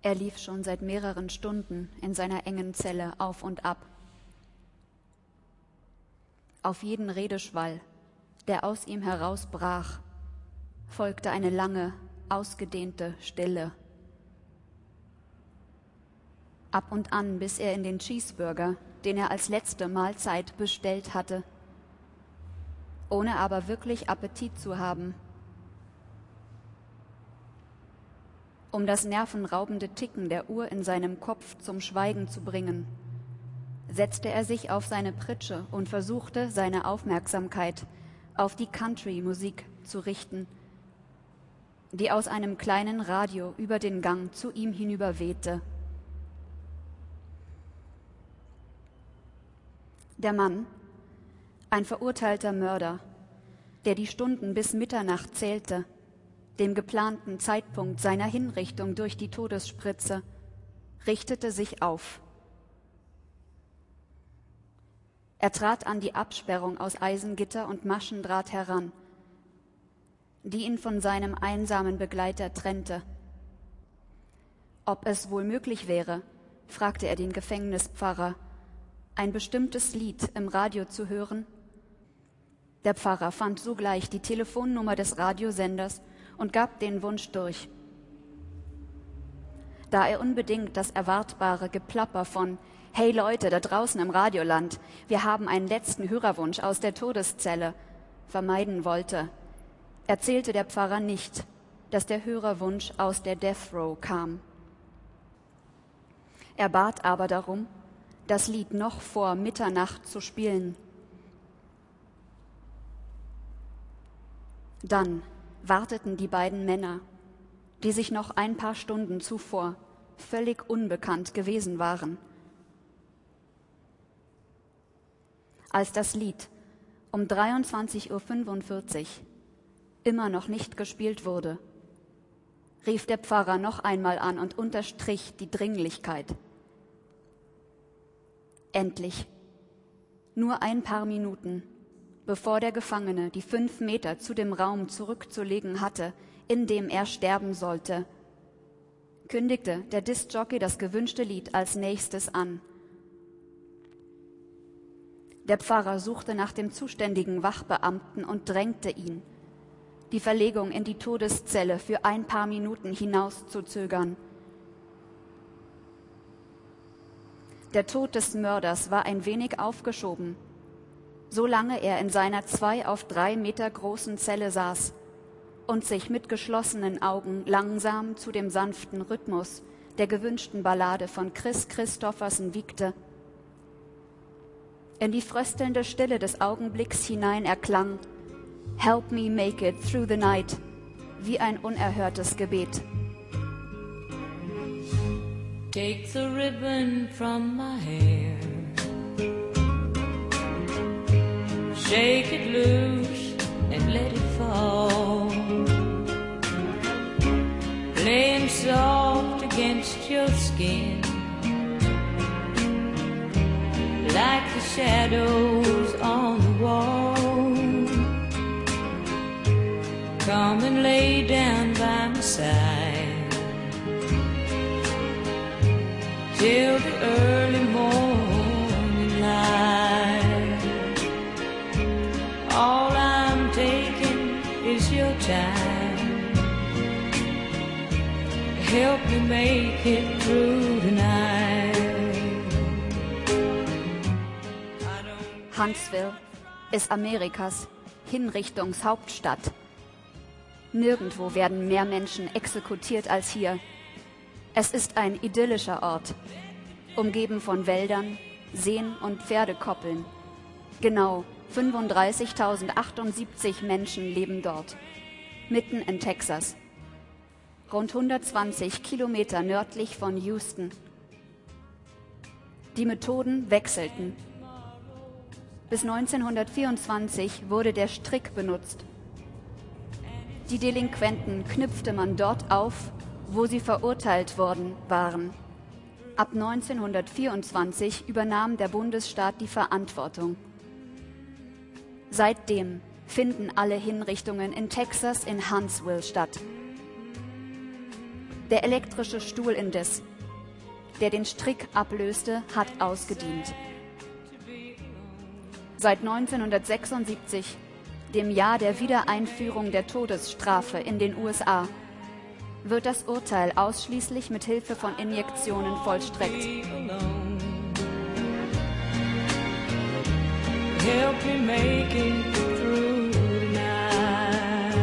Er lief schon seit mehreren Stunden in seiner engen Zelle auf und ab. Auf jeden Redeschwall, der aus ihm herausbrach, folgte eine lange, ausgedehnte Stille. Ab und an biss er in den Cheeseburger, den er als letzte Mahlzeit bestellt hatte, ohne aber wirklich Appetit zu haben. Um das nervenraubende Ticken der Uhr in seinem Kopf zum Schweigen zu bringen, setzte er sich auf seine Pritsche und versuchte, seine Aufmerksamkeit auf die Country-Musik zu richten, die aus einem kleinen Radio über den Gang zu ihm hinüber wehte. Der Mann, ein verurteilter Mörder, der die Stunden bis Mitternacht zählte, dem geplanten Zeitpunkt seiner Hinrichtung durch die Todesspritze, richtete sich auf. Er trat an die Absperrung aus Eisengitter und Maschendraht heran, die ihn von seinem einsamen Begleiter trennte. Ob es wohl möglich wäre, fragte er den Gefängnispfarrer, ein bestimmtes Lied im Radio zu hören. Der Pfarrer fand sogleich die Telefonnummer des Radiosenders und gab den Wunsch durch. Da er unbedingt das erwartbare Geplapper von »Hey Leute, da draußen im Radioland, wir haben einen letzten Hörerwunsch aus der Todeszelle« vermeiden wollte, erzählte der Pfarrer nicht, dass der Hörerwunsch aus der Death Row kam. Er bat aber darum, das Lied noch vor Mitternacht zu spielen. Dann warteten die beiden Männer, die sich noch ein paar Stunden zuvor völlig unbekannt gewesen waren. Als das Lied um 23:45 Uhr immer noch nicht gespielt wurde, rief der Pfarrer noch einmal an und unterstrich die Dringlichkeit. Endlich, nur ein paar Minuten, bevor der Gefangene die 5 Meter zu dem Raum zurückzulegen hatte, in dem er sterben sollte, kündigte der Diskjockey das gewünschte Lied als nächstes an. Der Pfarrer suchte nach dem zuständigen Wachbeamten und drängte ihn, die Verlegung in die Todeszelle für ein paar Minuten hinauszuzögern. Der Tod des Mörders war ein wenig aufgeschoben, solange er in seiner 2 auf 3 Meter großen Zelle saß und sich mit geschlossenen Augen langsam zu dem sanften Rhythmus der gewünschten Ballade von Kris Kristofferson wiegte. In die fröstelnde Stille des Augenblicks hinein erklang »Help me make it through the night« wie ein unerhörtes Gebet. Take the ribbon from my hair, shake it loose and let it fall, laying soft against your skin, like the shadows on the wall. Come and lay down by my side till the early morning light. All I'm taking is your time. Help me make it through the night. Huntsville ist Amerikas Hinrichtungshauptstadt. Nirgendwo werden mehr Menschen exekutiert als hier. Es ist ein idyllischer Ort, umgeben von Wäldern, Seen und Pferdekoppeln. Genau 35.078 Menschen leben dort, mitten in Texas, rund 120 Kilometer nördlich von Houston. Die Methoden wechselten. Bis 1924 wurde der Strick benutzt. Die Delinquenten knüpfte man dort auf, wo sie verurteilt worden waren. Ab 1924 übernahm der Bundesstaat die Verantwortung. Seitdem finden alle Hinrichtungen in Texas in Huntsville statt. Der elektrische Stuhl indes, der den Strick ablöste, hat ausgedient. Seit 1976, dem Jahr der Wiedereinführung der Todesstrafe in den USA, wird das Urteil ausschließlich mit Hilfe von Injektionen vollstreckt. Help me make it through tonight.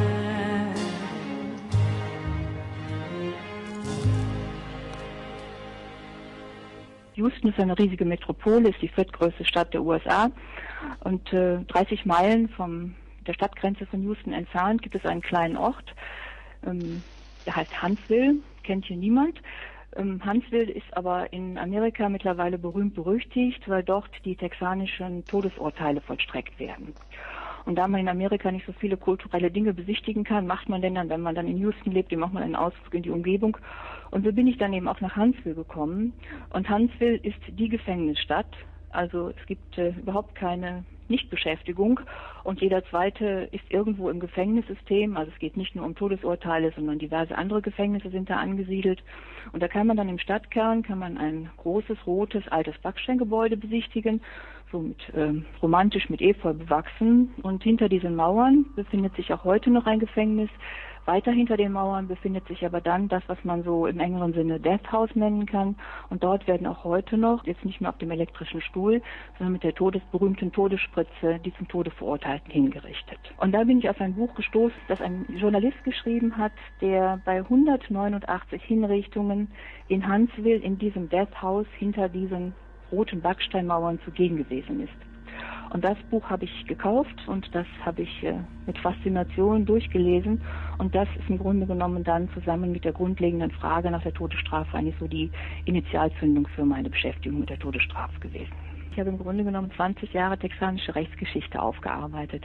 Houston ist eine riesige Metropole, ist die viertgrößte Stadt der USA und 30 Meilen von der Stadtgrenze von Houston entfernt gibt es einen kleinen Ort, der heißt Huntsville, kennt hier niemand. Huntsville ist aber in Amerika mittlerweile berühmt berüchtigt, weil dort die texanischen Todesurteile vollstreckt werden. Und da man in Amerika nicht so viele kulturelle Dinge besichtigen kann, macht man denn dann, wenn man dann in Houston lebt, macht man einen Ausflug in die Umgebung. Und so bin ich dann eben auch nach Huntsville gekommen. Und Huntsville ist die Gefängnisstadt. Also es gibt überhaupt keine Nichtbeschäftigung und jeder Zweite ist irgendwo im Gefängnissystem. Also es geht nicht nur um Todesurteile, sondern diverse andere Gefängnisse sind da angesiedelt. Und da kann man dann im Stadtkern ein großes, rotes, altes Backsteingebäude besichtigen, so romantisch mit Efeu bewachsen. Und hinter diesen Mauern befindet sich auch heute noch ein Gefängnis. Weiter hinter den Mauern befindet sich aber dann das, was man so im engeren Sinne Death House nennen kann. Und dort werden auch heute noch, jetzt nicht mehr auf dem elektrischen Stuhl, sondern mit der berühmten Todesspritze, die zum Tode Verurteilten hingerichtet. Und da bin ich auf ein Buch gestoßen, das ein Journalist geschrieben hat, der bei 189 Hinrichtungen in Huntsville in diesem Death House hinter diesen roten Backsteinmauern zugegen gewesen ist. Und das Buch habe ich gekauft und das habe ich mit Faszination durchgelesen. Und das ist im Grunde genommen dann zusammen mit der grundlegenden Frage nach der Todesstrafe eigentlich so die Initialzündung für meine Beschäftigung mit der Todesstrafe gewesen. Ich habe im Grunde genommen 20 Jahre texanische Rechtsgeschichte aufgearbeitet.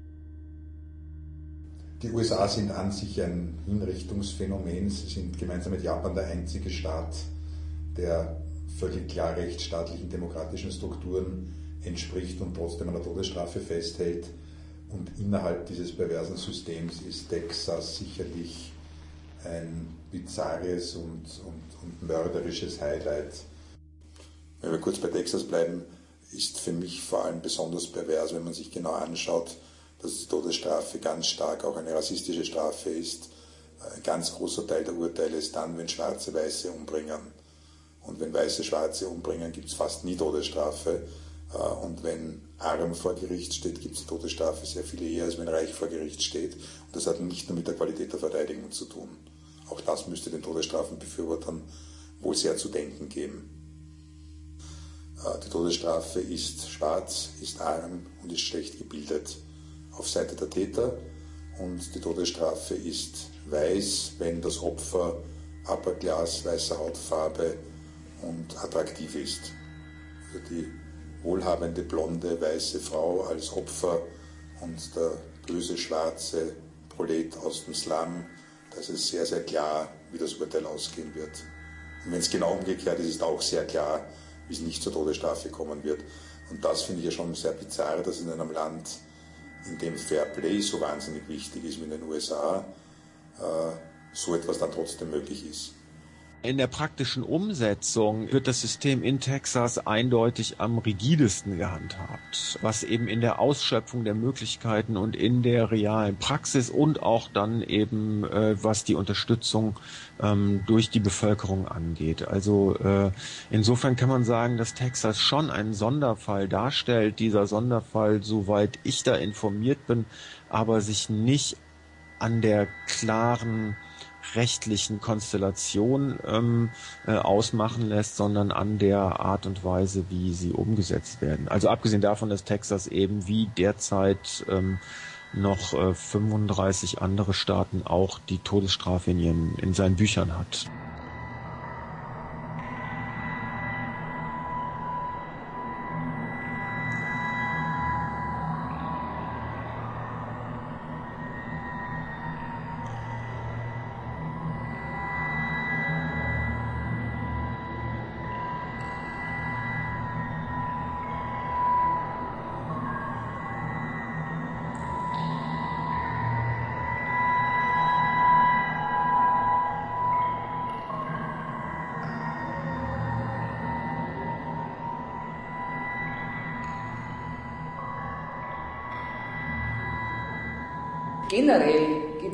Die USA sind an sich ein Hinrichtungsphänomen. Sie sind gemeinsam mit Japan der einzige Staat, der völlig klar rechtsstaatlichen demokratischen Strukturen entspricht und trotzdem an der Todesstrafe festhält. Und innerhalb dieses perversen Systems ist Texas sicherlich ein bizarres und mörderisches Highlight. Wenn wir kurz bei Texas bleiben, ist für mich vor allem besonders pervers, wenn man sich genau anschaut, dass die Todesstrafe ganz stark auch eine rassistische Strafe ist. Ein ganz großer Teil der Urteile ist dann, wenn Schwarze Weiße umbringen. Und wenn Weiße Schwarze umbringen, gibt es fast nie Todesstrafe. Und wenn Arm vor Gericht steht, gibt es die Todesstrafe sehr viel eher, als wenn Reich vor Gericht steht. Und das hat nicht nur mit der Qualität der Verteidigung zu tun. Auch das müsste den Todesstrafenbefürwortern wohl sehr zu denken geben. Die Todesstrafe ist schwarz, ist arm und ist schlecht gebildet auf Seite der Täter. Und die Todesstrafe ist weiß, wenn das Opfer Upper Class, weißer Hautfarbe und attraktiv ist. Also die wohlhabende, blonde, weiße Frau als Opfer und der böse, schwarze Prolet aus dem Slum, da ist es sehr, sehr klar, wie das Urteil ausgehen wird. Und wenn es genau umgekehrt ist, ist auch sehr klar, wie es nicht zur Todesstrafe kommen wird. Und das finde ich ja schon sehr bizarr, dass in einem Land, in dem Fair Play so wahnsinnig wichtig ist wie in den USA, so etwas dann trotzdem möglich ist. In der praktischen Umsetzung wird das System in Texas eindeutig am rigidesten gehandhabt, was eben in der Ausschöpfung der Möglichkeiten und in der realen Praxis und auch dann eben was die Unterstützung durch die Bevölkerung angeht. Also insofern kann man sagen, dass Texas schon einen Sonderfall darstellt. Dieser Sonderfall, soweit ich da informiert bin, aber sich nicht an der klaren rechtlichen Konstellation ausmachen lässt, sondern an der Art und Weise, wie sie umgesetzt werden. Also abgesehen davon, dass Texas eben wie derzeit noch 35 andere Staaten auch die Todesstrafe in seinen Büchern hat. generell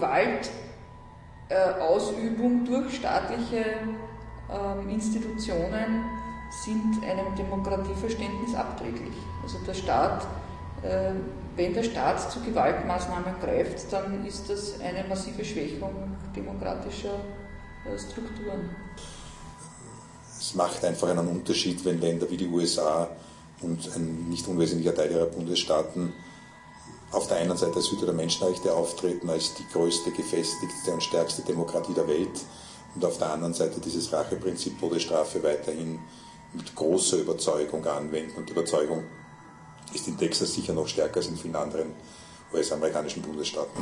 Gewaltausübung durch staatliche Institutionen sind einem Demokratieverständnis abträglich. Also der Staat, wenn der Staat zu Gewaltmaßnahmen greift, dann ist das eine massive Schwächung demokratischer Strukturen. Es macht einfach einen Unterschied, wenn Länder wie die USA und ein nicht unwesentlicher Teil ihrer Bundesstaaten auf der einen Seite als Hüter der Menschenrechte auftreten, als die größte, gefestigte und stärkste Demokratie der Welt, und auf der anderen Seite dieses Racheprinzip Todesstrafe weiterhin mit großer Überzeugung anwenden. Und die Überzeugung ist in Texas sicher noch stärker als in vielen anderen US-amerikanischen Bundesstaaten.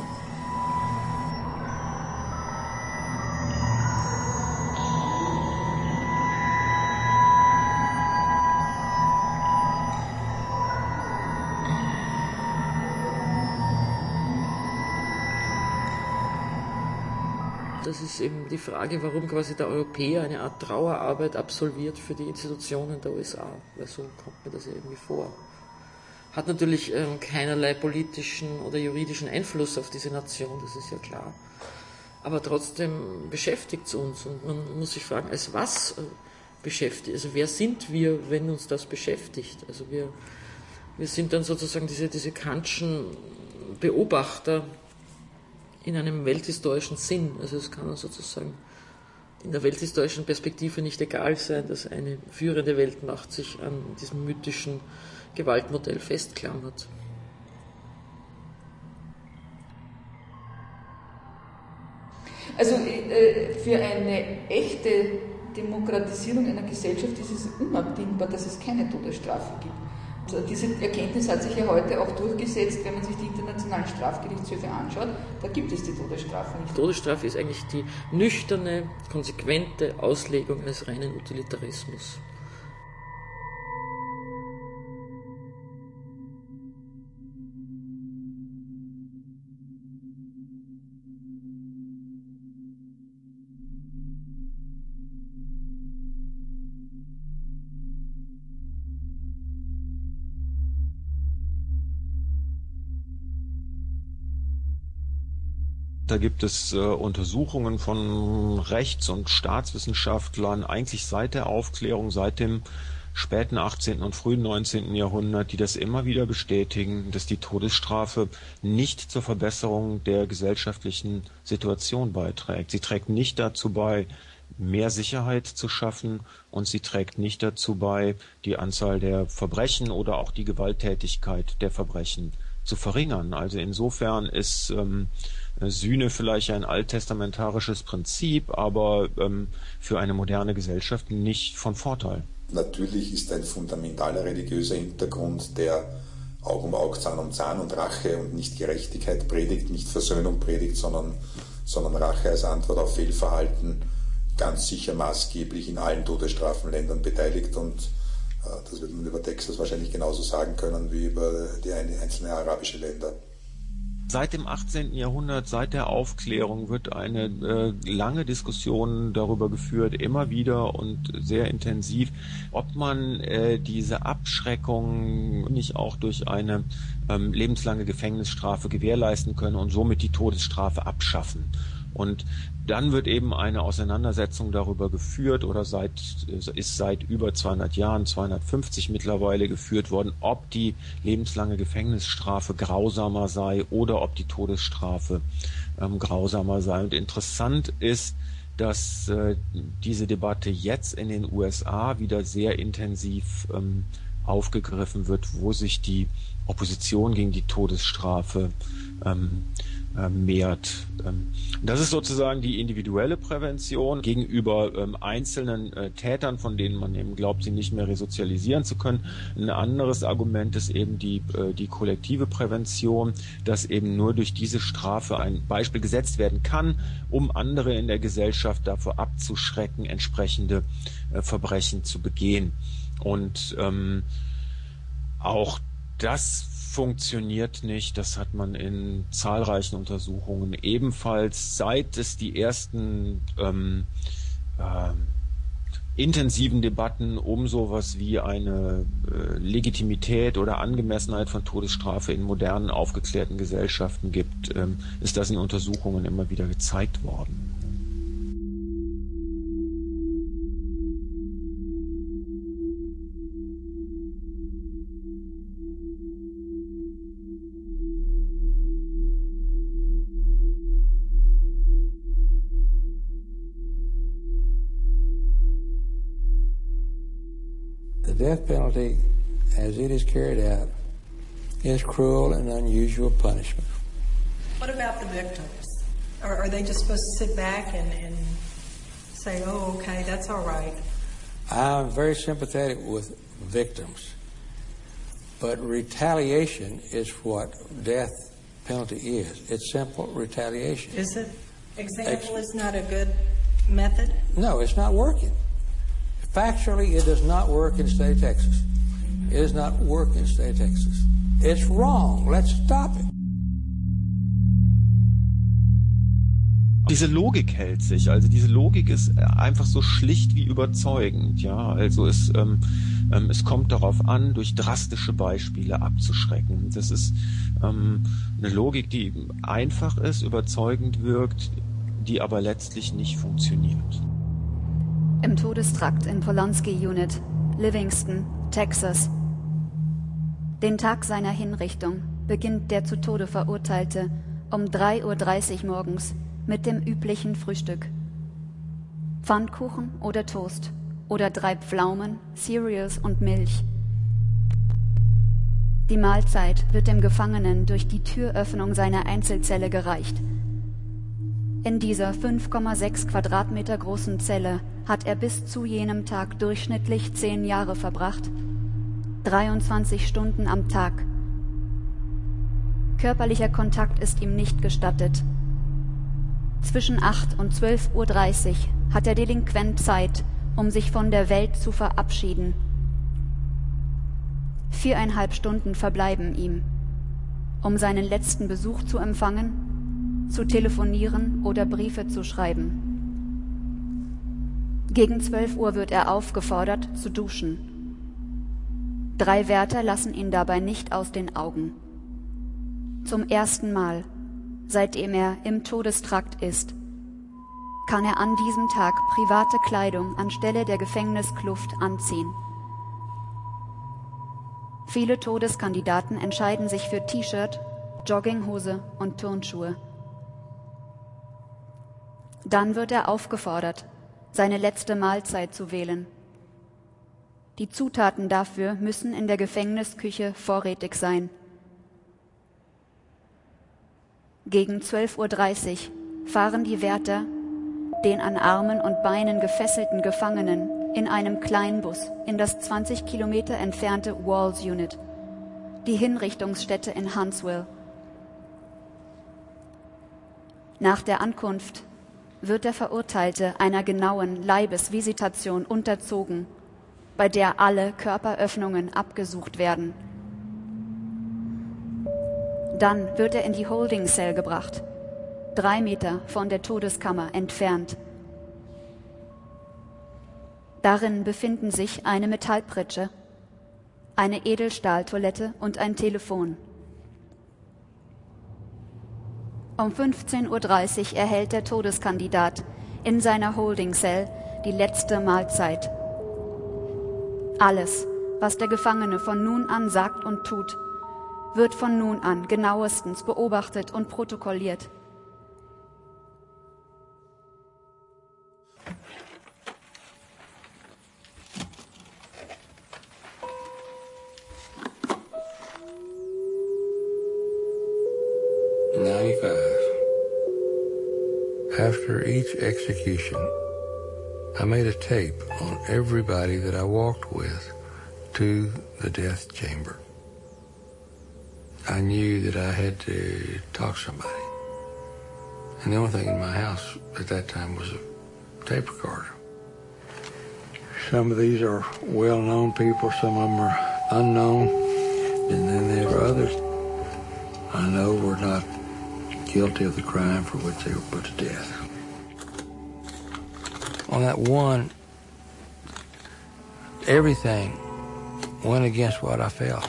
Das ist eben die Frage, warum quasi der Europäer eine Art Trauerarbeit absolviert für die Institutionen der USA. Weil so kommt mir das irgendwie vor. Hat natürlich keinerlei politischen oder juridischen Einfluss auf diese Nation, das ist ja klar. Aber trotzdem beschäftigt es uns, und man muss sich fragen, als was beschäftigt? Also wer sind wir, wenn uns das beschäftigt? Also wir sind dann sozusagen diese Kantschen Beobachter in einem welthistorischen Sinn. Also es kann sozusagen in der welthistorischen Perspektive nicht egal sein, dass eine führende Weltmacht sich an diesem mythischen Gewaltmodell festklammert. Also für eine echte Demokratisierung einer Gesellschaft ist es unabdingbar, dass es keine Todesstrafe gibt. Und diese Erkenntnis hat sich ja heute auch durchgesetzt, wenn man sich die internationalen Strafgerichtshöfe anschaut, da gibt es die Todesstrafe nicht. Die Todesstrafe ist eigentlich die nüchterne, konsequente Auslegung eines reinen Utilitarismus. Da gibt es Untersuchungen von Rechts- und Staatswissenschaftlern, eigentlich seit der Aufklärung, seit dem späten 18. und frühen 19. Jahrhundert, die das immer wieder bestätigen, dass die Todesstrafe nicht zur Verbesserung der gesellschaftlichen Situation beiträgt. Sie trägt nicht dazu bei, mehr Sicherheit zu schaffen, und sie trägt nicht dazu bei, die Anzahl der Verbrechen oder auch die Gewalttätigkeit der Verbrechen zu verringern. Also insofern ist Sühne vielleicht ein alttestamentarisches Prinzip, aber für eine moderne Gesellschaft nicht von Vorteil. Natürlich ist ein fundamentaler religiöser Hintergrund, der Aug um Aug, Zahn um Zahn und Rache und nicht Gerechtigkeit predigt, nicht Versöhnung predigt, sondern Rache als Antwort auf Fehlverhalten, ganz sicher maßgeblich in allen Todesstrafenländern beteiligt, und das wird man über Texas wahrscheinlich genauso sagen können wie über die einzelnen arabischen Länder. Seit dem 18. Jahrhundert, seit der Aufklärung, wird eine lange Diskussion darüber geführt, immer wieder und sehr intensiv, ob man diese Abschreckung nicht auch durch eine lebenslange Gefängnisstrafe gewährleisten könne und somit die Todesstrafe abschaffen. Und dann wird eben eine Auseinandersetzung darüber geführt, oder ist seit über 200 Jahren, 250 mittlerweile geführt worden, ob die lebenslange Gefängnisstrafe grausamer sei oder ob die Todesstrafe grausamer sei. Und interessant ist, dass diese Debatte jetzt in den USA wieder sehr intensiv aufgegriffen wird, wo sich die Opposition gegen die Todesstrafe mehrt. Das ist sozusagen die individuelle Prävention gegenüber einzelnen Tätern, von denen man eben glaubt, sie nicht mehr resozialisieren zu können. Ein anderes Argument ist eben die kollektive Prävention, dass eben nur durch diese Strafe ein Beispiel gesetzt werden kann, um andere in der Gesellschaft davor abzuschrecken, entsprechende Verbrechen zu begehen. Und auch das funktioniert nicht. Das hat man in zahlreichen Untersuchungen ebenfalls, seit es die ersten intensiven Debatten um sowas wie eine Legitimität oder Angemessenheit von Todesstrafe in modernen, aufgeklärten Gesellschaften gibt, ist das in Untersuchungen immer wieder gezeigt worden. The death penalty, as it is carried out, is cruel and unusual punishment. What about the victims? Are they just supposed to sit back and say, oh, okay, that's all right? I'm very sympathetic with victims, but retaliation is what death penalty is. It's simple retaliation. Is it? Example is not a good method? No, it's not working. Factually, it does not work in the state of Texas. It does not work in the state of Texas. It's wrong. Let's stop it. Diese Logik hält sich, also diese Logik ist einfach so schlicht wie überzeugend, ja, also es kommt darauf an, durch drastische Beispiele abzuschrecken. Das ist eine Logik, die einfach ist, überzeugend wirkt, die aber letztlich nicht funktioniert. Im Todestrakt in Polanski Unit, Livingston, Texas. Den Tag seiner Hinrichtung beginnt der zu Tode Verurteilte um 3:30 Uhr morgens mit dem üblichen Frühstück. Pfannkuchen oder Toast oder 3 Pflaumen, Cereals und Milch. Die Mahlzeit wird dem Gefangenen durch die Türöffnung seiner Einzelzelle gereicht. In dieser 5,6 Quadratmeter großen Zelle hat er bis zu jenem Tag durchschnittlich 10 Jahre verbracht, 23 Stunden am Tag. Körperlicher Kontakt ist ihm nicht gestattet. Zwischen 8 und 12:30 Uhr hat der Delinquent Zeit, um sich von der Welt zu verabschieden. 4,5 Stunden verbleiben ihm, um seinen letzten Besuch zu empfangen, zu telefonieren oder Briefe zu schreiben. Gegen 12 Uhr wird er aufgefordert, zu duschen. 3 Wärter lassen ihn dabei nicht aus den Augen. Zum ersten Mal, seitdem er im Todestrakt ist, kann er an diesem Tag private Kleidung anstelle der Gefängniskluft anziehen. Viele Todeskandidaten entscheiden sich für T-Shirt, Jogginghose und Turnschuhe. Dann wird er aufgefordert, seine letzte Mahlzeit zu wählen. Die Zutaten dafür müssen in der Gefängnisküche vorrätig sein. Gegen 12:30 Uhr fahren die Wärter den an Armen und Beinen gefesselten Gefangenen in einem Kleinbus in das 20 Kilometer entfernte Walls Unit, die Hinrichtungsstätte in Huntsville. Nach der Ankunft wird der Verurteilte einer genauen Leibesvisitation unterzogen, bei der alle Körperöffnungen abgesucht werden. Dann wird er in die Holding Cell gebracht, 3 Meter von der Todeskammer entfernt. Darin befinden sich eine Metallpritsche, eine Edelstahltoilette und ein Telefon. Um 15:30 Uhr erhält der Todeskandidat in seiner Holding Cell die letzte Mahlzeit. Alles, was der Gefangene von nun an sagt und tut, wird von nun an genauestens beobachtet und protokolliert. After each execution, I made a tape on everybody that I walked with to the death chamber. I knew that I had to talk to somebody. And the only thing in my house at that time was a tape recorder. Some of these are well-known people, some of them are unknown, and then there are others I know were not guilty of the crime for which they were put to death. On that one everything went against what I felt.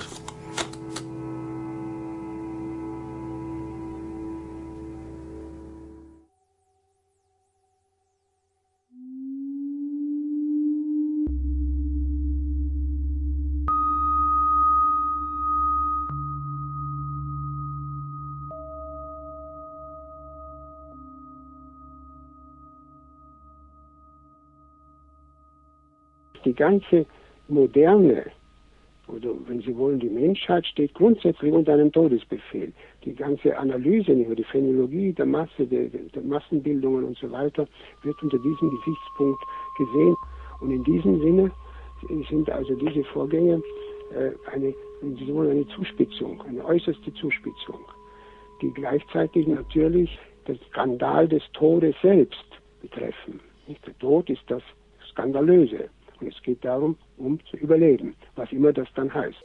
Die ganze Moderne, oder wenn Sie wollen, die Menschheit steht grundsätzlich unter einem Todesbefehl. Die ganze Analyse über die Phänologie der Masse, der Massenbildungen und so weiter, wird unter diesem Gesichtspunkt gesehen. Und in diesem Sinne sind also diese Vorgänge wenn Sie wollen, eine Zuspitzung, eine äußerste Zuspitzung, die gleichzeitig natürlich den Skandal des Todes selbst betreffen. Der Tod ist das Skandalöse. Und es geht darum, zu überleben, was immer das dann heißt.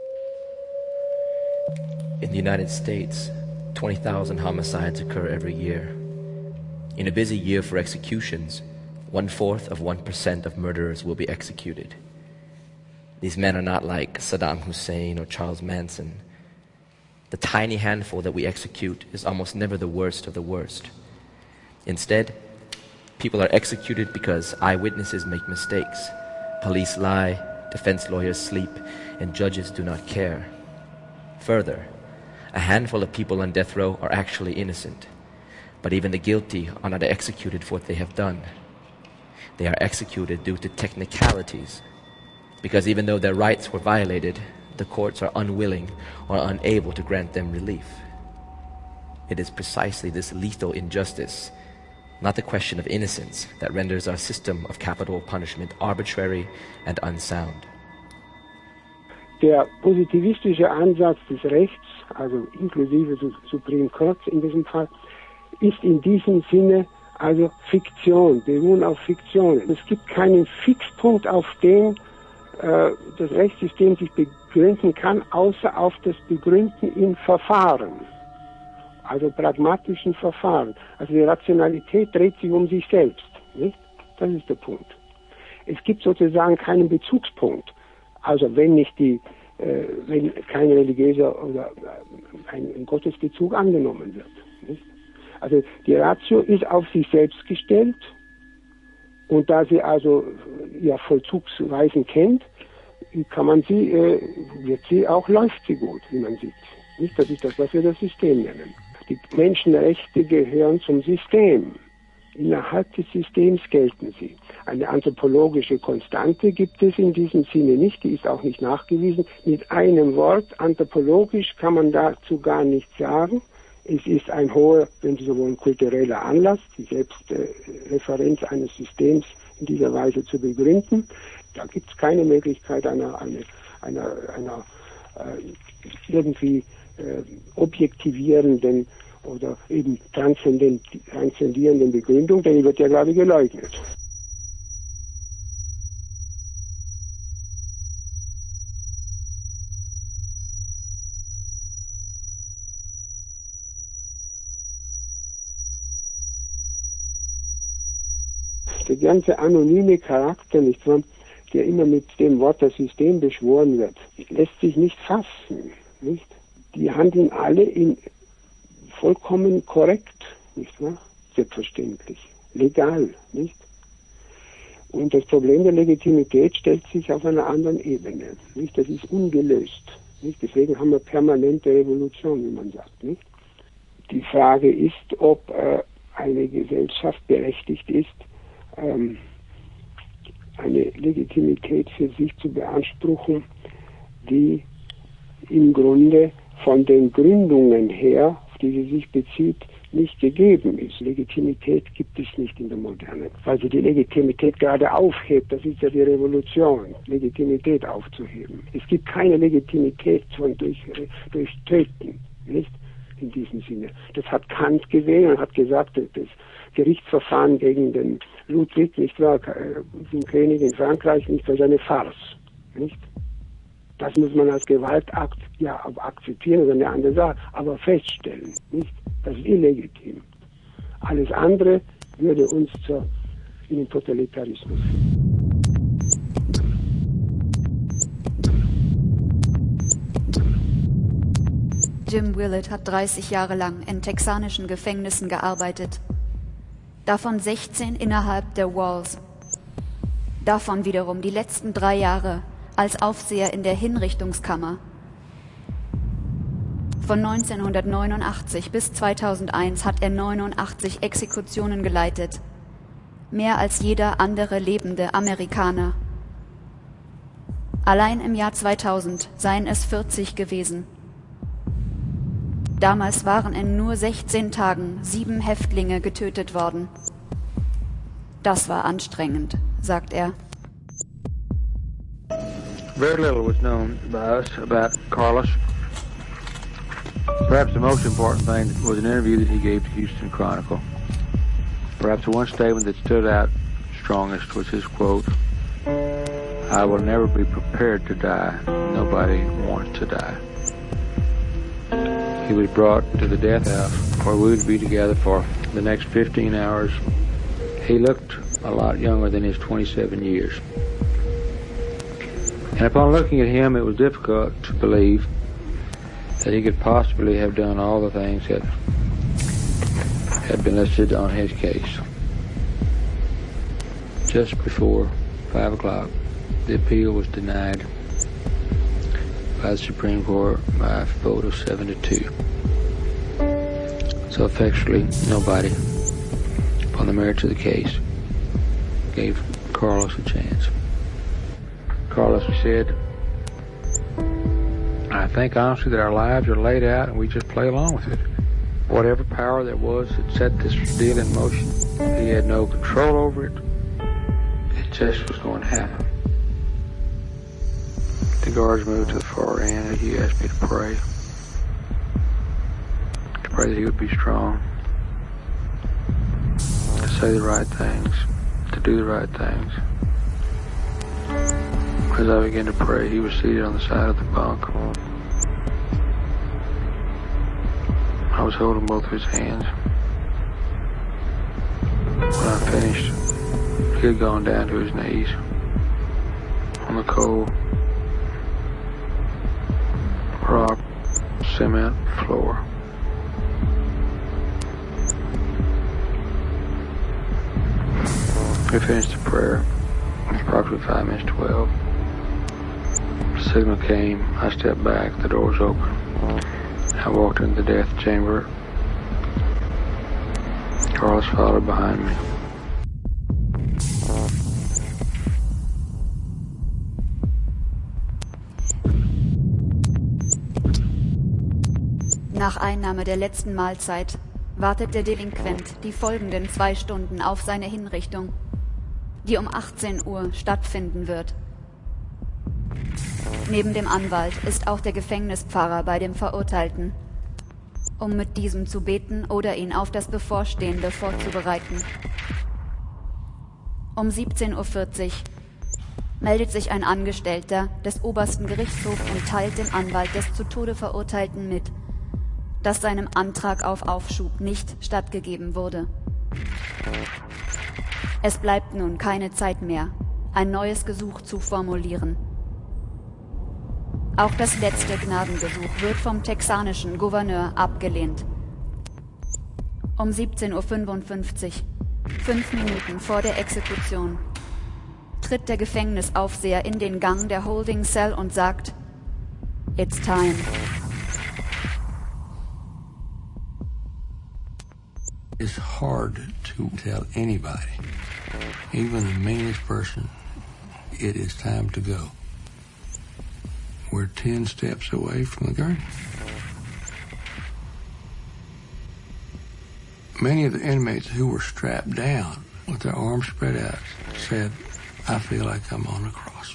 In the United States, 20,000 homicides occur every year. In a busy year for executions, 1/4 of 1% of murderers will be executed. These men are not like Saddam Hussein or Charles Manson. The tiny handful that we execute is almost never the worst of the worst. Instead, people are executed because eyewitnesses make mistakes. Police lie, defense lawyers sleep, and judges do not care. Further, a handful of people on death row are actually innocent, but even the guilty are not executed for what they have done. They are executed due to technicalities, because even though their rights were violated, the courts are unwilling or unable to grant them relief. It is precisely this lethal injustice, not the question of innocence, that renders our system of capital punishment arbitrary and unsound. Der positivistische Ansatz des Rechts, also inklusive des Supreme Courts in diesem Fall, ist in diesem Sinne also Fiktion, beruhen auf Fiktionen. Es gibt keinen Fixpunkt, auf den das Rechtssystem sich begründen kann, außer auf das Begründen in Verfahren. Also pragmatischen Verfahren. Also die Rationalität dreht sich um sich selbst. Nicht? Das ist der Punkt. Es gibt sozusagen keinen Bezugspunkt. Also wenn kein religiöser oder ein Gottesbezug angenommen wird. Nicht? Also die Ratio ist auf sich selbst gestellt und da sie also ja Vollzugsweisen kennt, läuft sie gut, wie man sieht. Nicht? Das ist das, was wir das System nennen. Die Menschenrechte gehören zum System. Innerhalb des Systems gelten sie. Eine anthropologische Konstante gibt es in diesem Sinne nicht, die ist auch nicht nachgewiesen. Mit einem Wort, anthropologisch, kann man dazu gar nichts sagen. Es ist ein hoher, wenn Sie so wollen, kultureller Anlass, die Selbstreferenz eines Systems in dieser Weise zu begründen. Da gibt es keine Möglichkeit einer irgendwie objektivierenden oder eben transzendierenden Begründung, denn die wird ja gerade geleugnet. Der ganze anonyme Charakter, nicht wahr, der immer mit dem Wort das System beschworen wird, lässt sich nicht fassen. Nicht? Die handeln alle vollkommen korrekt, nicht wahr? Selbstverständlich, legal, nicht? Und das Problem der Legitimität stellt sich auf einer anderen Ebene, nicht? Das ist ungelöst, nicht? Deswegen haben wir permanente Revolution, wie man sagt, nicht? Die Frage ist, ob eine Gesellschaft berechtigt ist, eine Legitimität für sich zu beanspruchen, die im Grunde von den Gründungen her, auf die sie sich bezieht, nicht gegeben ist. Legitimität gibt es nicht in der Moderne, weil sie die Legitimität gerade aufhebt. Das ist ja die Revolution, Legitimität aufzuheben. Es gibt keine Legitimität durch Töten, nicht in diesem Sinne. Das hat Kant gesehen und hat gesagt, das Gerichtsverfahren gegen den Ludwig, nicht wahr, den König in Frankreich, nicht als eine Farce, nicht? Das muss man als Gewaltakt ja akzeptieren, oder eine andere Sache, aber feststellen, nicht? Das ist illegitim. Alles andere würde uns in den Totalitarismus führen. Jim Willett hat 30 Jahre lang in texanischen Gefängnissen gearbeitet. Davon 16 innerhalb der Walls. Davon wiederum die letzten 3 Jahre als Aufseher in der Hinrichtungskammer. Von 1989 bis 2001 hat er 89 Exekutionen geleitet. Mehr als jeder andere lebende Amerikaner. Allein im Jahr 2000 seien es 40 gewesen. Damals waren in nur 16 Tagen 7 Häftlinge getötet worden. Das war anstrengend, sagt er. Very little was known by us about Carlos. Perhaps the most important thing was an interview that he gave to Houston Chronicle. Perhaps the one statement that stood out strongest was his quote, "I will never be prepared to die. Nobody wants to die." He was brought to the death house where we would be together for the next 15 hours. He looked a lot younger than his 27 years. And upon looking at him, it was difficult to believe that he could possibly have done all the things that had been listed on his case. Just before 5 o'clock, the appeal was denied by the Supreme Court by a vote of 7-2. So effectually, nobody, upon the merits of the case, gave Carlos a chance. Carlos said, "I think honestly that our lives are laid out and we just play along with it. Whatever power there was that set this deal in motion, he had no control over it. It just was going to happen." The guards moved to the far end and he asked me to pray that he would be strong, to say the right things, to do the right things. As I began to pray, he was seated on the side of the bunk. I was holding both of his hands. When I finished, he had gone down to his knees on the cold rock cement floor. We finished the prayer. It was approximately 5 minutes to 12. The signal came. I stepped back. The door was open. I walked into the death chamber. Carlos followed behind me. Nach Einnahme der letzten Mahlzeit wartet der Delinquent die folgenden 2 Stunden auf seine Hinrichtung, die um 18 Uhr stattfinden wird. Neben dem Anwalt ist auch der Gefängnispfarrer bei dem Verurteilten, um mit diesem zu beten oder ihn auf das Bevorstehende vorzubereiten. Um 17:40 Uhr meldet sich ein Angestellter des obersten Gerichtshofs und teilt dem Anwalt des zu Tode Verurteilten mit, dass seinem Antrag auf Aufschub nicht stattgegeben wurde. Es bleibt nun keine Zeit mehr, ein neues Gesuch zu formulieren. Auch das letzte Gnadengesuch wird vom texanischen Gouverneur abgelehnt. Um 17:55 Uhr, 5 Minuten vor der Exekution, tritt der Gefängnisaufseher in den Gang der Holding Cell und sagt, "It's time." It's hard to tell anybody, even the meanest person, it is time to go. We're 10 steps away from the gurney. Many of the inmates who were strapped down with their arms spread out said, "I feel like I'm on a cross."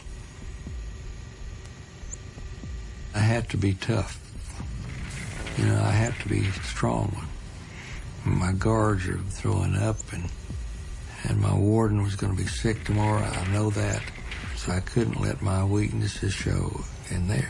I had to be tough. You know, I had to be a strong one. My guards are throwing up and my warden was going to be sick tomorrow. I know that. So I couldn't let my weaknesses show in there.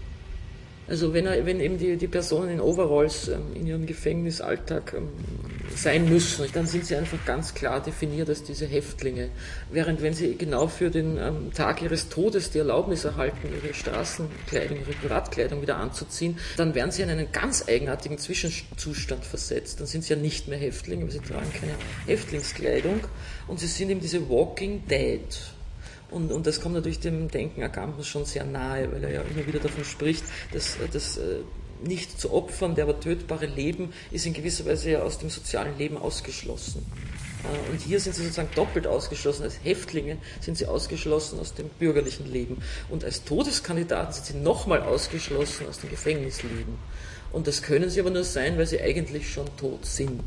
Also wenn eben die Personen in Overalls in ihrem Gefängnisalltag sein müssen. Dann sind sie einfach ganz klar definiert als diese Häftlinge. Während wenn sie genau für den Tag ihres Todes die Erlaubnis erhalten, ihre Straßenkleidung, ihre Privatkleidung wieder anzuziehen, dann werden sie in einen ganz eigenartigen Zwischenzustand versetzt. Dann sind sie ja nicht mehr Häftlinge, aber sie tragen keine Häftlingskleidung und sie sind eben diese Walking Dead. Und das kommt natürlich dem Denken Agampos schon sehr nahe, weil er ja immer wieder davon spricht, dass das nicht zu opfern, der aber tötbare Leben ist in gewisser Weise ja aus dem sozialen Leben ausgeschlossen. Und hier sind sie sozusagen doppelt ausgeschlossen. Als Häftlinge sind sie ausgeschlossen aus dem bürgerlichen Leben. Und als Todeskandidaten sind sie nochmal ausgeschlossen aus dem Gefängnisleben. Und das können sie aber nur sein, weil sie eigentlich schon tot sind.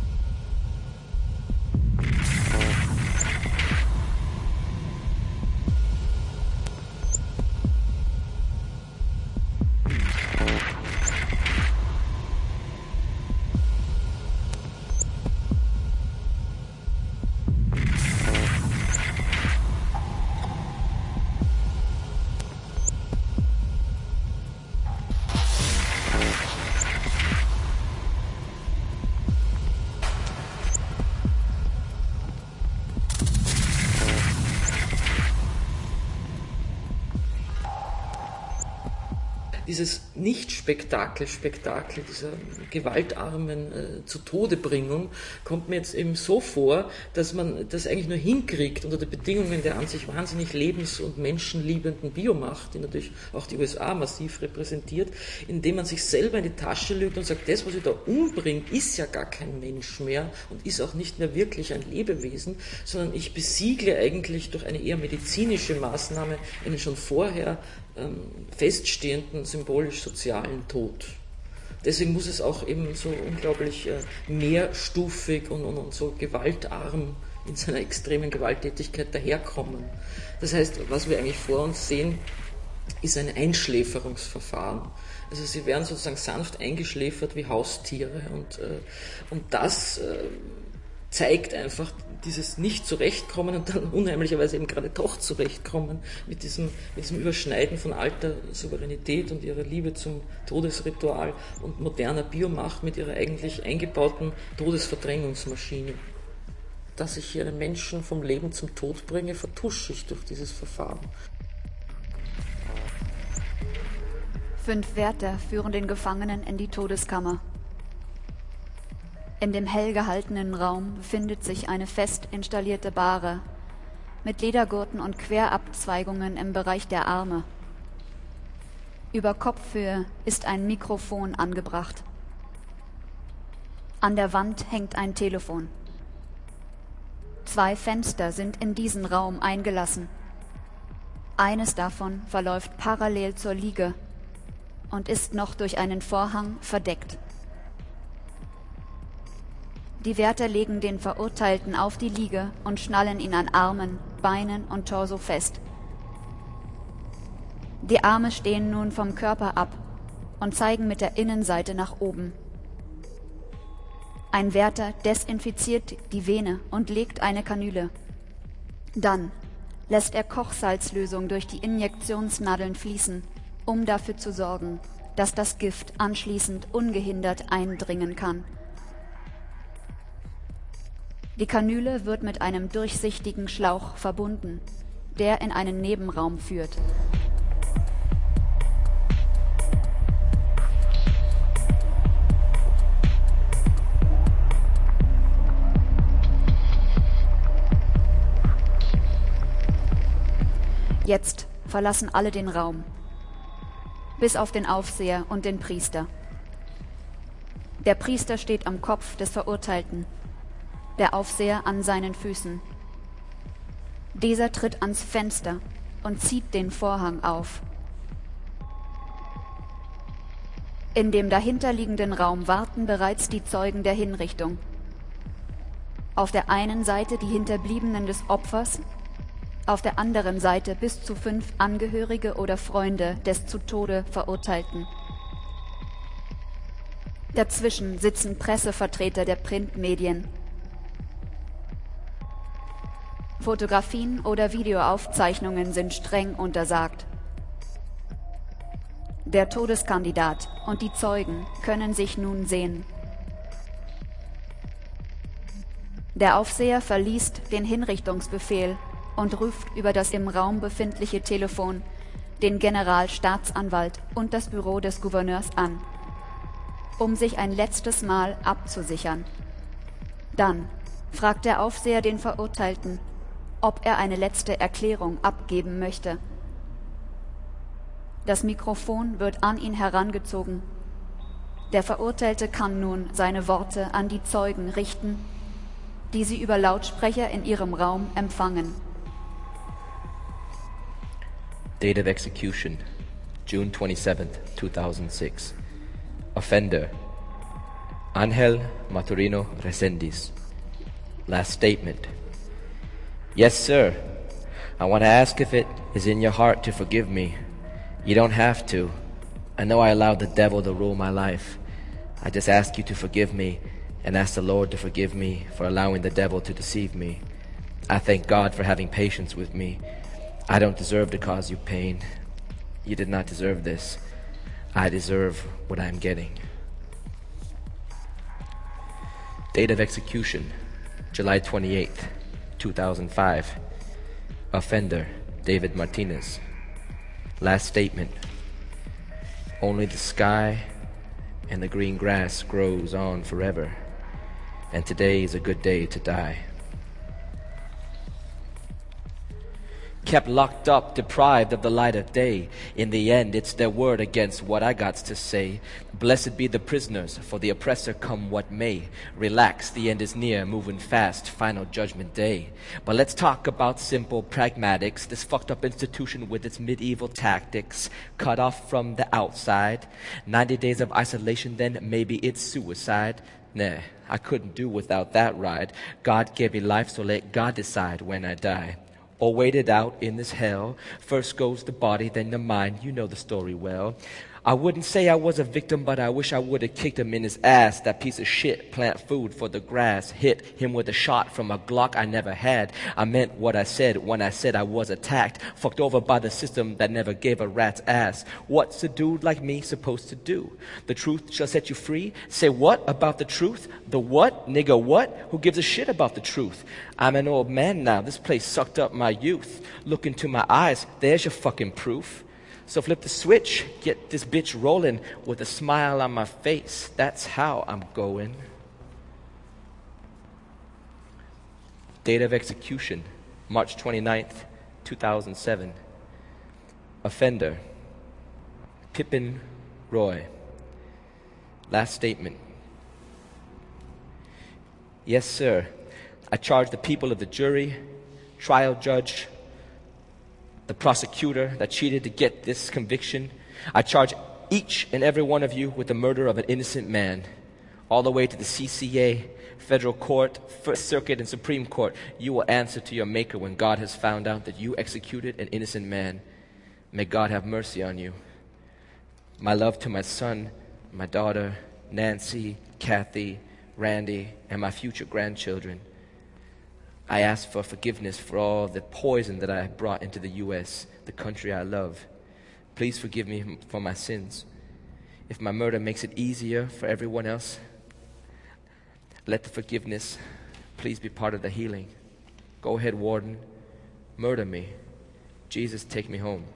Dieses Nicht-Spektakel, dieser gewaltarmen Zu-Tode-Bringung kommt mir jetzt eben so vor, dass man das eigentlich nur hinkriegt unter den Bedingungen der an sich wahnsinnig lebens- und menschenliebenden Biomacht, die natürlich auch die USA massiv repräsentiert, indem man sich selber in die Tasche lügt und sagt, das, was ich da umbringe, ist ja gar kein Mensch mehr und ist auch nicht mehr wirklich ein Lebewesen, sondern ich besiegle eigentlich durch eine eher medizinische Maßnahme einen schon vorher feststehenden symbolisch-sozialen Tod. Deswegen muss es auch eben so unglaublich mehrstufig und so gewaltarm in seiner extremen Gewalttätigkeit daherkommen. Das heißt, was wir eigentlich vor uns sehen, ist ein Einschläferungsverfahren. Also sie werden sozusagen sanft eingeschläfert wie Haustiere und das zeigt einfach dieses Nicht-Zurechtkommen und dann unheimlicherweise eben gerade doch Zurechtkommen mit diesem Überschneiden von alter Souveränität und ihrer Liebe zum Todesritual und moderner Biomacht mit ihrer eigentlich eingebauten Todesverdrängungsmaschine. Dass ich hier einen Menschen vom Leben zum Tod bringe, vertusche ich durch dieses Verfahren. 5 Wärter führen den Gefangenen in die Todeskammer. In dem hell gehaltenen Raum befindet sich eine fest installierte Bahre mit Ledergurten und Querabzweigungen im Bereich der Arme. Über Kopfhöhe ist ein Mikrofon angebracht. An der Wand hängt ein Telefon. 2 Fenster sind in diesen Raum eingelassen. Eines davon verläuft parallel zur Liege und ist noch durch einen Vorhang verdeckt. Die Wärter legen den Verurteilten auf die Liege und schnallen ihn an Armen, Beinen und Torso fest. Die Arme stehen nun vom Körper ab und zeigen mit der Innenseite nach oben. Ein Wärter desinfiziert die Vene und legt eine Kanüle. Dann lässt er Kochsalzlösung durch die Injektionsnadeln fließen, um dafür zu sorgen, dass das Gift anschließend ungehindert eindringen kann. Die Kanüle wird mit einem durchsichtigen Schlauch verbunden, der in einen Nebenraum führt. Jetzt verlassen alle den Raum, bis auf den Aufseher und den Priester. Der Priester steht am Kopf des Verurteilten, der Aufseher an seinen Füßen. Dieser tritt ans Fenster und zieht den Vorhang auf. In dem dahinterliegenden Raum warten bereits die Zeugen der Hinrichtung. Auf der einen Seite die Hinterbliebenen des Opfers, auf der anderen Seite bis zu 5 Angehörige oder Freunde des zu Tode Verurteilten. Dazwischen sitzen Pressevertreter der Printmedien. Fotografien oder Videoaufzeichnungen sind streng untersagt. Der Todeskandidat und die Zeugen können sich nun sehen. Der Aufseher verliest den Hinrichtungsbefehl und ruft über das im Raum befindliche Telefon den Generalstaatsanwalt und das Büro des Gouverneurs an, um sich ein letztes Mal abzusichern. Dann fragt der Aufseher den Verurteilten, ob er eine letzte Erklärung abgeben möchte. Das Mikrofon wird an ihn herangezogen. Der Verurteilte kann nun seine Worte an die Zeugen richten, die sie über Lautsprecher in ihrem Raum empfangen. Date of execution, June 27th, 2006. Offender, Ángel Maturino Reséndiz. Last statement. Yes, sir. I want to ask if it is in your heart to forgive me. You don't have to. I know I allowed the devil to rule my life. I just ask you to forgive me and ask the Lord to forgive me for allowing the devil to deceive me. I thank God for having patience with me. I don't deserve to cause you pain. You did not deserve this. I deserve what I'm getting. Date of execution, July 28th, 2005. Offender, David Martinez. Last statement. Only the sky and the green grass grows on forever, and today is a good day to die. Kept locked up, deprived of the light of day. In the end, it's their word against what I got to say. Blessed be the prisoners, for the oppressor come what may. Relax, the end is near, moving fast, final judgment day. But let's talk about simple pragmatics. This fucked up institution with its medieval tactics. Cut off from the outside. 90 days of isolation, then maybe it's suicide. Nah, I couldn't do without that ride. God gave me life, so let God decide when I die. Or waited out in this hell. First goes the body, then the mind. You know the story well. I wouldn't say I was a victim, but I wish I would have kicked him in his ass. That piece of shit, plant food for the grass. Hit him with a shot from a Glock I never had. I meant what I said when I said I was attacked. Fucked over by the system that never gave a rat's ass. What's a dude like me supposed to do? The truth shall set you free? Say what about the truth? The what? Nigga what? Who gives a shit about the truth? I'm an old man now. This place sucked up my youth. Look into my eyes. There's your fucking proof. So flip the switch, get this bitch rolling with a smile on my face. That's how I'm going. Date of execution, March 29th, 2007. Offender, Pippin Roy. Last statement. Yes, sir. I charge the people of the jury, trial judge, the prosecutor that cheated to get this conviction. I charge each and every one of you with the murder of an innocent man. All the way to the CCA, Federal Court, First Circuit, and Supreme Court. You will answer to your Maker when God has found out that you executed an innocent man. May God have mercy on you. My love to my son, my daughter, Nancy, Kathy, Randy, and my future grandchildren. I ask for forgiveness for all the poison that I have brought into the U.S., the country I love. Please forgive me for my sins. If my murder makes it easier for everyone else, let the forgiveness please be part of the healing. Go ahead, Warden. Murder me. Jesus, take me home.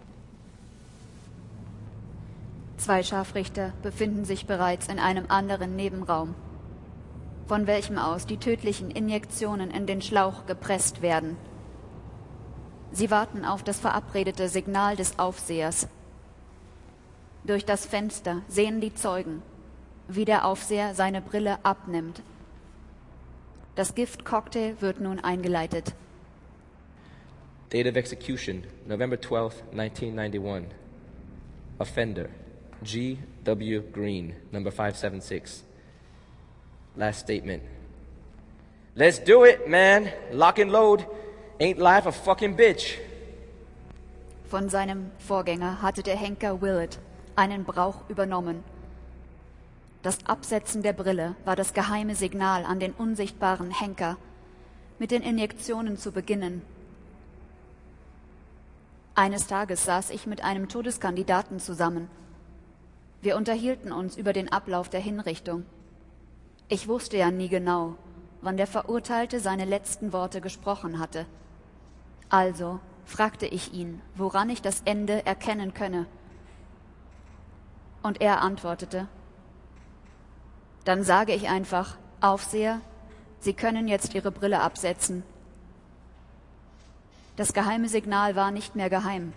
Zwei Scharfrichter befinden sich bereits in einem anderen Nebenraum, von welchem aus die tödlichen Injektionen in den Schlauch gepresst werden. Sie warten auf das verabredete Signal des Aufsehers. Durch das Fenster sehen die Zeugen, wie der Aufseher seine Brille abnimmt. Das Giftcocktail wird nun eingeleitet. Date of execution, November 12th, 1991. Offender, G. W. Green, number 576. Last statement. Let's do it, man. Lock and load. Ain't life a fucking bitch. Von seinem Vorgänger hatte der Henker Willett einen Brauch übernommen. Das Absetzen der Brille war das geheime Signal an den unsichtbaren Henker, mit den Injektionen zu beginnen. Eines Tages saß ich mit einem Todeskandidaten zusammen. Wir unterhielten uns über den Ablauf der Hinrichtung. Ich wusste ja nie genau, wann der Verurteilte seine letzten Worte gesprochen hatte. Also fragte ich ihn, woran ich das Ende erkennen könne. Und er antwortete: Dann sage ich einfach: Aufseher, Sie können jetzt Ihre Brille absetzen. Das geheime Signal war nicht mehr geheim.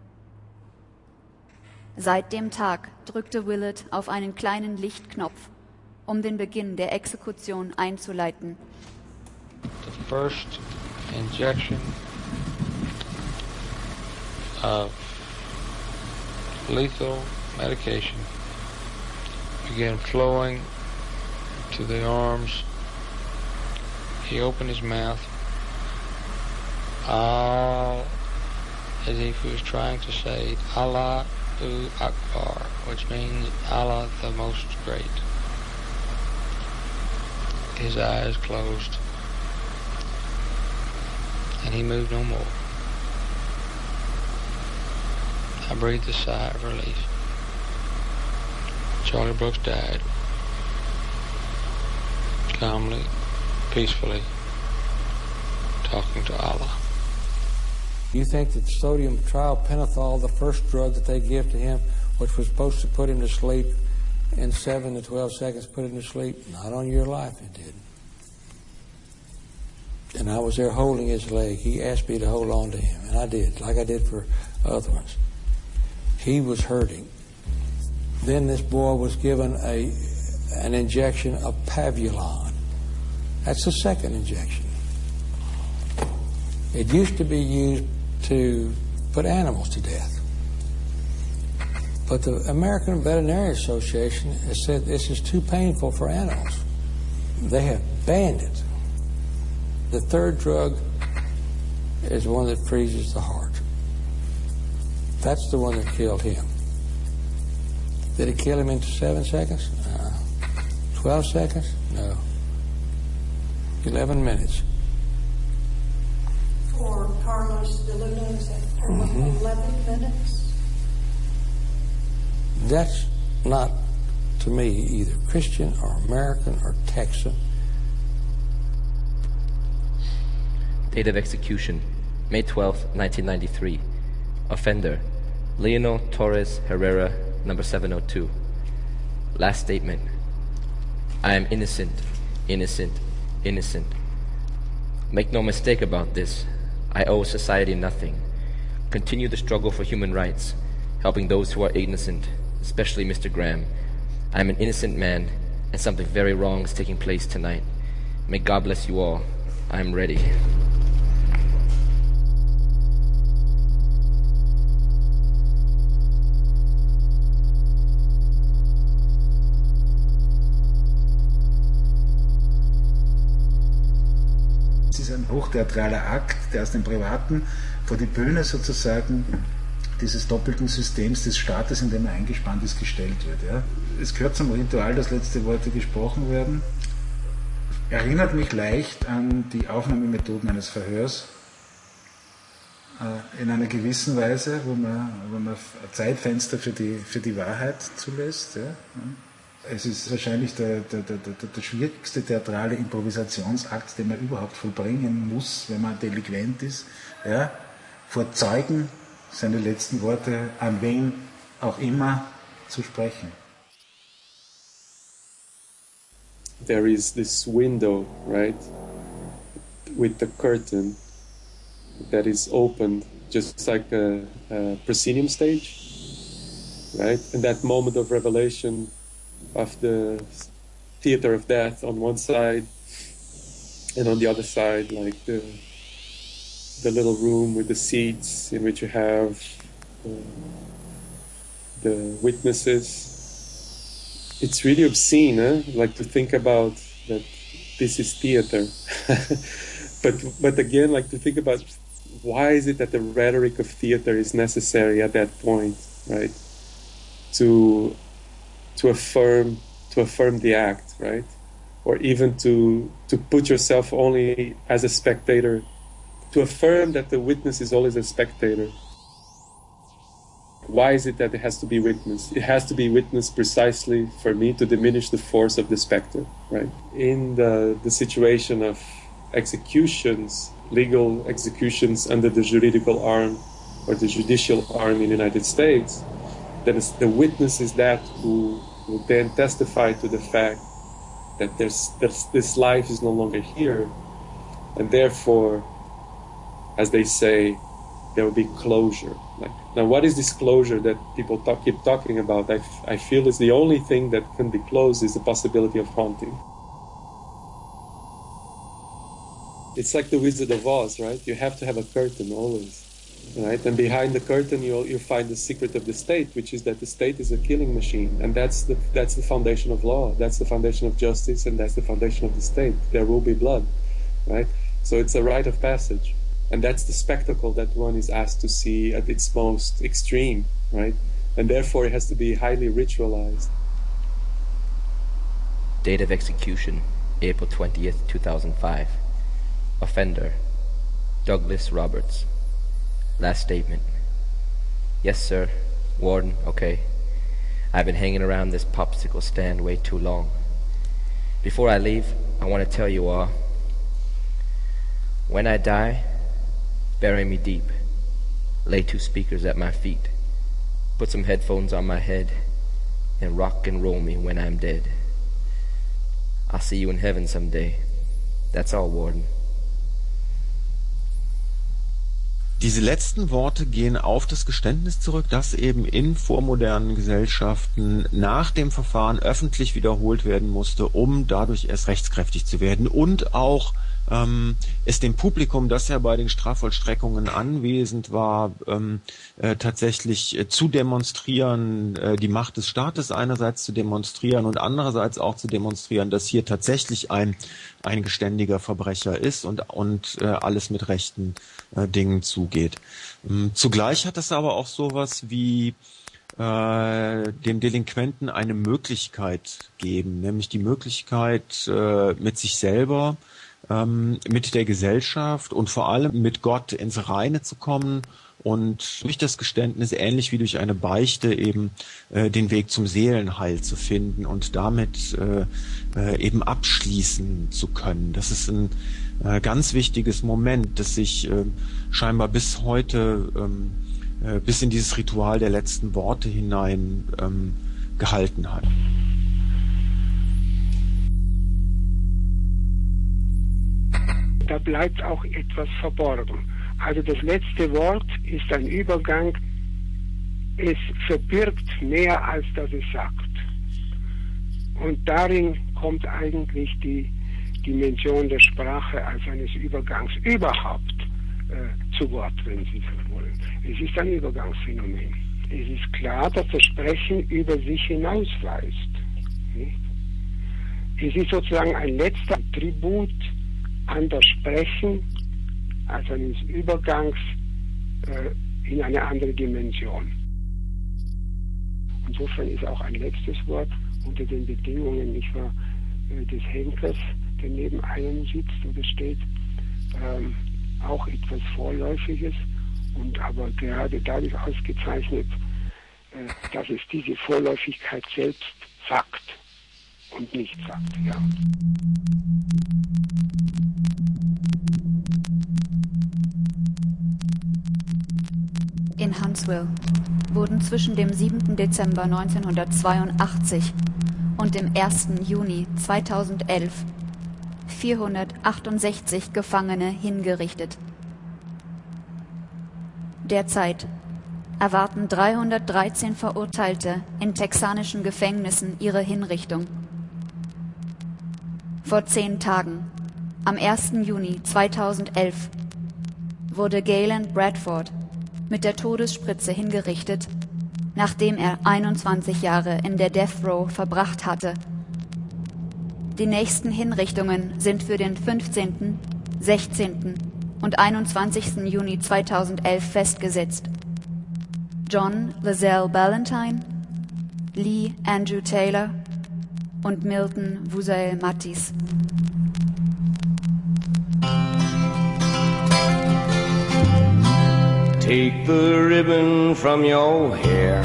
Seit dem Tag drückte Willett auf einen kleinen Lichtknopf, um den Beginn der Exekution einzuleiten. The first injection of lethal medication began flowing to the arms. He opened his mouth, as if he was trying to say Allahu Akbar, which means Allah the Most Great. His eyes closed, and he moved no more. I breathed a sigh of relief. Charlie Brooks died calmly, peacefully, talking to Allah. You think that sodium triopenethol, the first drug that they give to him, which was supposed to put him to sleep in 7 to 12 seconds, put him to sleep? Not on your life, it didn't. And I was there holding his leg. He asked me to hold on to him, and I did, like I did for other ones. He was hurting. Then this boy was given an injection of Pavulon. That's the second injection. It used to be used to put animals to death. But the American Veterinary Association has said this is too painful for animals. They have banned it. The third drug is one that freezes the heart. That's the one that killed him. Did it kill him in 7 seconds? No. 12 seconds? No. 11 minutes. For Carlos de Luna, is that 11 minutes? That's not, to me, either Christian or American or Texan. Date of execution, May 12, 1993. Offender, Leonel Torres Herrera, number 702. Last statement. I am innocent, innocent, innocent. Make no mistake about this. I owe society nothing. Continue the struggle for human rights, helping those who are innocent, especially Mr. Graham. I am an innocent man, and something very wrong is taking place tonight. May God bless you all. I am ready. Es ist ein hochtheatraler Akt, der aus dem Privaten vor die Bühne sozusagen dieses doppelten Systems des Staates, in dem er eingespannt ist, gestellt wird. Ja. Es gehört zum Ritual, dass letzte Worte gesprochen werden. Erinnert mich leicht an die Aufnahmemethoden eines Verhörs in einer gewissen Weise, wo man Zeitfenster für die Wahrheit zulässt. Ja. Es ist wahrscheinlich der schwierigste theatrale Improvisationsakt, den man überhaupt vollbringen muss, wenn man delinquent ist, ja, vor Zeugen seine letzten Worte an wen auch immer zu sprechen. There is this window, right, with the curtain that is opened just like a proscenium stage, right? And that moment of revelation of the theater of death on one side, and on the other side, like the little room with the seats in which you have the witnesses. It's really obscene, like to think about that this is theater. but again, like to think about why is it that the rhetoric of theater is necessary at that point, right? To affirm the act, right? Or even to put yourself only as a spectator, to affirm that the witness is always a spectator. Why is it that it has to be witnessed? It has to be witnessed precisely for me to diminish the force of the specter, right? In the situation of executions, legal executions under the juridical arm or the judicial arm in the United States, then the witness is that who will then testify to the fact that this life is no longer here, and therefore, as they say, there will be closure. Now, what is this closure that people keep talking about? I feel is the only thing that can be closed is the possibility of haunting. It's like the Wizard of Oz, right? You have to have a curtain always, right? And behind the curtain, you'll find the secret of the state, which is that the state is a killing machine, and that's the foundation of law. That's the foundation of justice, and that's the foundation of the state. There will be blood, right? So it's a rite of passage. And that's the spectacle that one is asked to see at its most extreme, right? And therefore it has to be highly ritualized. Date of execution, April 20th, 2005. Offender, Douglas Roberts. Last statement. Yes, sir. Warden, okay. I've been hanging around this popsicle stand way too long. Before I leave, I want to tell you all, when I die, bury me deep. Lay 2 speakers at my feet. Put some headphones on my head and rock and roll me when I'm dead. I'll see you in heaven someday. That's all, Warden. Diese letzten Worte gehen auf das Geständnis zurück, das eben in vormodernen Gesellschaften nach dem Verfahren öffentlich wiederholt werden musste, um dadurch erst rechtskräftig zu werden und auch es dem Publikum, das ja bei den Strafvollstreckungen anwesend war, tatsächlich zu demonstrieren, die Macht des Staates einerseits zu demonstrieren und andererseits auch zu demonstrieren, dass hier tatsächlich ein geständiger Verbrecher ist und alles mit rechten Dingen zugeht. Zugleich hat es aber auch sowas wie dem Delinquenten eine Möglichkeit geben, nämlich die Möglichkeit, mit sich selber, mit der Gesellschaft und vor allem mit Gott ins Reine zu kommen und durch das Geständnis, ähnlich wie durch eine Beichte, eben den Weg zum Seelenheil zu finden und damit eben abschließen zu können. Das ist ein ganz wichtiges Moment, das sich scheinbar bis heute, bis in dieses Ritual der letzten Worte hinein gehalten hat. Da bleibt auch etwas verborgen. Also das letzte Wort ist ein Übergang. Es verbirgt mehr, als dass es sagt. Und darin kommt eigentlich die Dimension der Sprache als eines Übergangs überhaupt zu Wort, wenn Sie so wollen. Es ist ein Übergangsphänomen. Es ist klar, dass das Sprechen über sich hinausweist. Nicht? Es ist sozusagen ein letzter Tribut an das Sprechen als eines Übergangs in eine andere Dimension. Insofern ist auch ein letztes Wort unter den Bedingungen, nicht wahr, des Henkers, der neben einem sitzt oder steht, auch etwas Vorläufiges und aber gerade dadurch ausgezeichnet, dass es diese Vorläufigkeit selbst sagt und nicht sagt, ja. In Huntsville wurden zwischen dem 7. Dezember 1982 und dem 1. Juni 2011 468 Gefangene hingerichtet. Derzeit erwarten 313 Verurteilte in texanischen Gefängnissen ihre Hinrichtung. Vor 10 Tagen, am 1. Juni 2011, wurde Galen Bradford mit der Todesspritze hingerichtet, nachdem er 21 Jahre in der Death Row verbracht hatte. Die nächsten Hinrichtungen sind für den 15., 16. und 21. Juni 2011 festgesetzt. John Lazelle Ballantyne, Lee Andrew Taylor und Milton Vusael Mattis. Take the ribbon from your hair,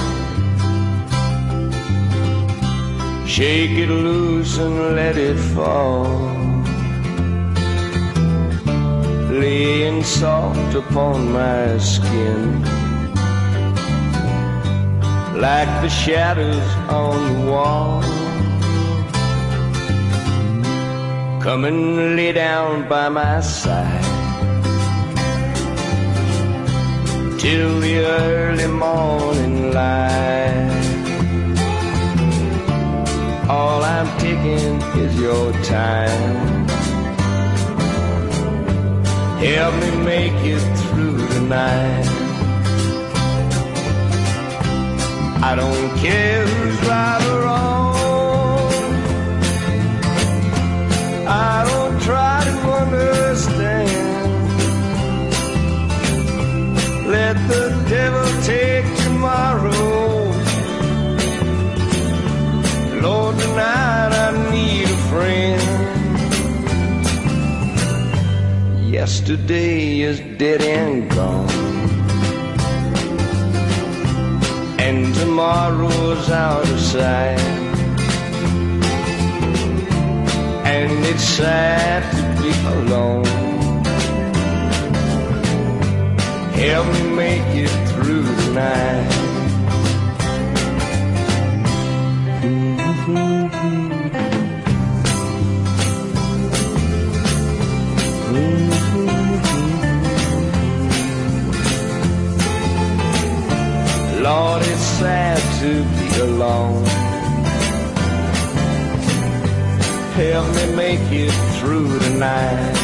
shake it loose and let it fall, laying soft upon my skin, like the shadows on the wall. Come and lay down by my side till the early morning light. All I'm taking is your time. Help me make it through the night. I don't care who's right or wrong. I don't try to understand. Let the devil take tomorrow. Lord, tonight I need a friend. Yesterday is dead and gone, and tomorrow's out of sight. And it's sad to be alone. Help me make it through the night. Lord, it's sad to be alone. Help me make it through the night.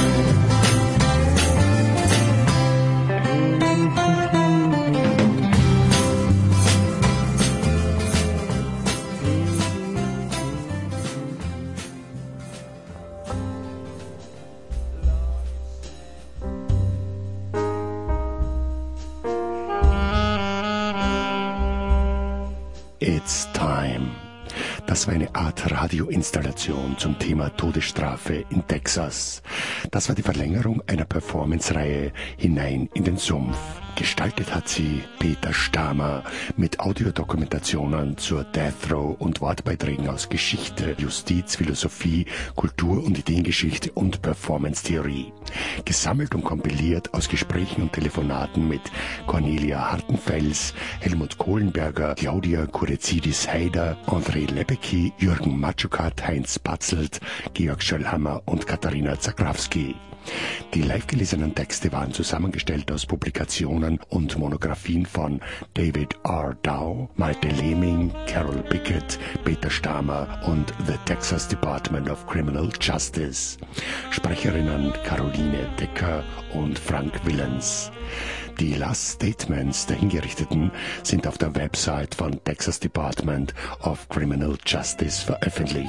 It's Time. Das war eine Art Radioinstallation zum Thema Todesstrafe in Texas. Das war die Verlängerung einer Performance-Reihe Hinein in den Sumpf. Gestaltet hat sie Peter Stamer mit Audiodokumentationen zur Death Row und Wortbeiträgen aus Geschichte, Justiz, Philosophie, Kultur- und Ideengeschichte und Performance-Theorie. Gesammelt und kompiliert aus Gesprächen und Telefonaten mit Cornelia Hartenfels, Helmut Kohlenberger, Claudia Kurezidis-Heider, André Lebecki, Jürgen Matschukat, Heinz Batzelt, Georg Schöllhammer und Katharina Zakrawski. Die live gelesenen Texte waren zusammengestellt aus Publikationen und Monographien von David R. Dow, Malte Lehming, Carol Pickett, Peter Stamer und The Texas Department of Criminal Justice. Sprecherinnen Caroline Decker und Frank Willens. Die Last Statements der Hingerichteten sind auf der Website von Texas Department of Criminal Justice veröffentlicht.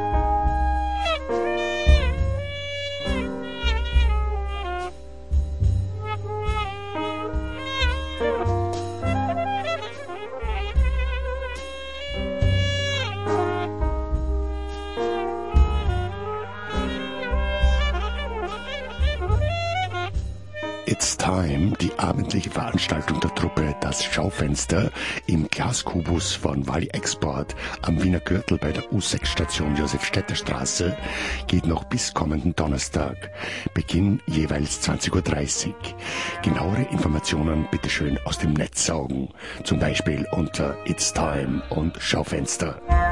It's Time, die abendliche Veranstaltung der Truppe Das Schaufenster im Glaskubus von Wally Export am Wiener Gürtel bei der U6-Station Josef-Städter-Straße, geht noch bis kommenden Donnerstag. Beginn jeweils 20:30 Uhr. Genauere Informationen bitteschön aus dem Netz saugen, zum Beispiel unter It's Time und Schaufenster.